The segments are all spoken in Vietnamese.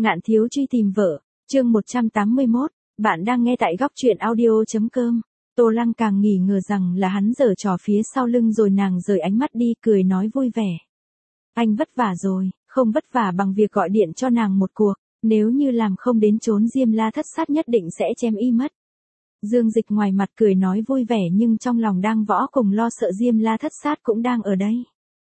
Ngạn thiếu truy tìm vợ, chương 181, bạn đang nghe tại góc truyện audio.com. Tô Lăng càng nghỉ ngờ rằng là hắn giở trò phía sau lưng rồi nàng rời ánh mắt đi cười nói vui vẻ. Anh vất vả rồi, không vất vả bằng việc gọi điện cho nàng một cuộc, nếu như làm không đến trốn Diêm La Thất Sát nhất định sẽ chém y mất. Dương Dịch ngoài mặt cười nói vui vẻ nhưng trong lòng đang võ cùng lo sợ Diêm La Thất Sát cũng đang ở đây.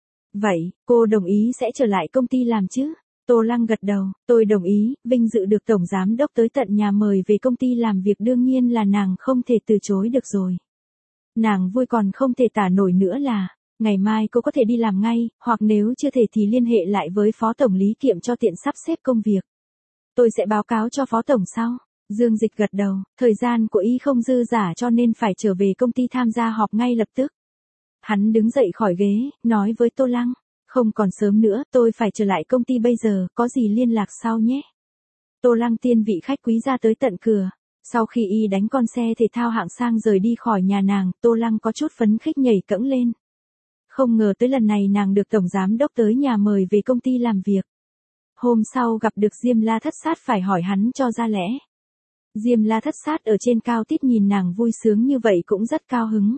Vậy, cô đồng ý sẽ trở lại công ty làm chứ? Tô Lăng gật đầu, tôi đồng ý, vinh dự được Tổng Giám Đốc tới tận nhà mời về công ty làm việc đương nhiên là nàng không thể từ chối được rồi. Nàng vui còn không thể tả nổi nữa là, ngày mai cô có thể đi làm ngay, hoặc nếu chưa thể thì liên hệ lại với Phó Tổng Lý Kiệm cho tiện sắp xếp công việc. Tôi sẽ báo cáo cho Phó Tổng sau. Dương Dịch gật đầu, thời gian của y không dư dả cho nên phải trở về công ty tham gia họp ngay lập tức. Hắn đứng dậy khỏi ghế, nói với Tô Lăng. Không còn sớm nữa, tôi phải trở lại công ty bây giờ, có gì liên lạc sau nhé. Tô Lăng tiên vị khách quý ra tới tận cửa. Sau khi y đánh con xe thể thao hạng sang rời đi khỏi nhà nàng, Tô Lăng có chút phấn khích nhảy cẫng lên. Không ngờ tới lần này nàng được Tổng Giám Đốc tới nhà mời về công ty làm việc. Hôm sau gặp được Diêm La Thất Sát phải hỏi hắn cho ra lẽ. Diêm La Thất Sát ở trên cao tít nhìn nàng vui sướng như vậy cũng rất cao hứng.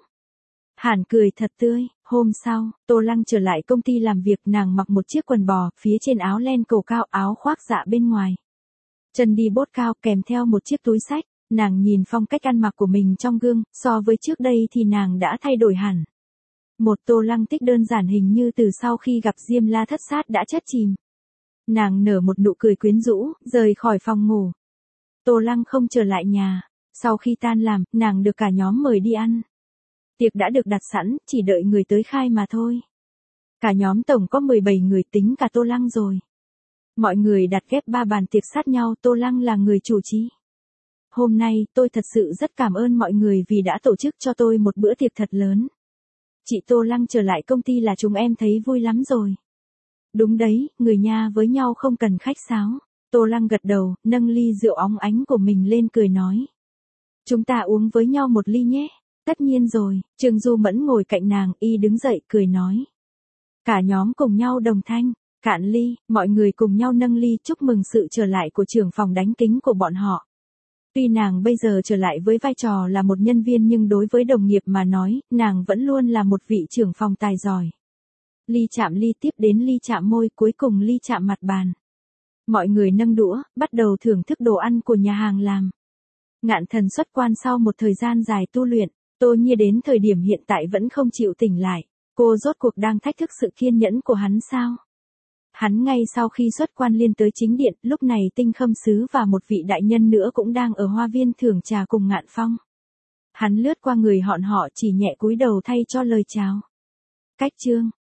Hàn cười thật tươi, hôm sau, Tô Lăng trở lại công ty làm việc nàng mặc một chiếc quần bò, phía trên áo len cổ cao áo khoác dạ bên ngoài. Chân đi bốt cao kèm theo một chiếc túi xách, nàng nhìn phong cách ăn mặc của mình trong gương, so với trước đây thì nàng đã thay đổi hẳn. Một Tô Lăng tích đơn giản hình như từ sau khi gặp Diêm La Thất Sát đã chất chìm. Nàng nở một nụ cười quyến rũ, rời khỏi phòng ngủ. Tô Lăng không trở lại nhà, sau khi tan làm, nàng được cả nhóm mời đi ăn. Tiệc đã được đặt sẵn, chỉ đợi người tới khai mà thôi. Cả nhóm tổng có 17 người tính cả Tô Lăng rồi. Mọi người đặt ghép 3 bàn tiệc sát nhau, Tô Lăng là người chủ trì. Hôm nay, tôi thật sự rất cảm ơn mọi người vì đã tổ chức cho tôi một bữa tiệc thật lớn. Chị Tô Lăng trở lại công ty là chúng em thấy vui lắm rồi. Đúng đấy, người nhà với nhau không cần khách sáo. Tô Lăng gật đầu, nâng ly rượu óng ánh của mình lên cười nói. Chúng ta uống với nhau một ly nhé. Tất nhiên rồi, Trương Du Mẫn ngồi cạnh nàng, y đứng dậy cười nói. Cả nhóm cùng nhau đồng thanh, cạn ly, mọi người cùng nhau nâng ly chúc mừng sự trở lại của trưởng phòng đánh kính của bọn họ. Tuy nàng bây giờ trở lại với vai trò là một nhân viên nhưng đối với đồng nghiệp mà nói, nàng vẫn luôn là một vị trưởng phòng tài giỏi. Ly chạm ly tiếp đến ly chạm môi cuối cùng ly chạm mặt bàn. Mọi người nâng đũa, bắt đầu thưởng thức đồ ăn của nhà hàng làm. Ngạn Thần xuất quan sau một thời gian dài tu luyện. Tô Nhiên đến thời điểm hiện tại vẫn không chịu tỉnh lại, cô rốt cuộc đang thách thức sự kiên nhẫn của hắn sao? Hắn ngay sau khi xuất quan liên tới chính điện, lúc này Tinh Khâm Sứ và một vị đại nhân nữa cũng đang ở hoa viên thưởng trà cùng Ngạn Phong. Hắn lướt qua người họ chỉ nhẹ cúi đầu thay cho lời chào. Cách chương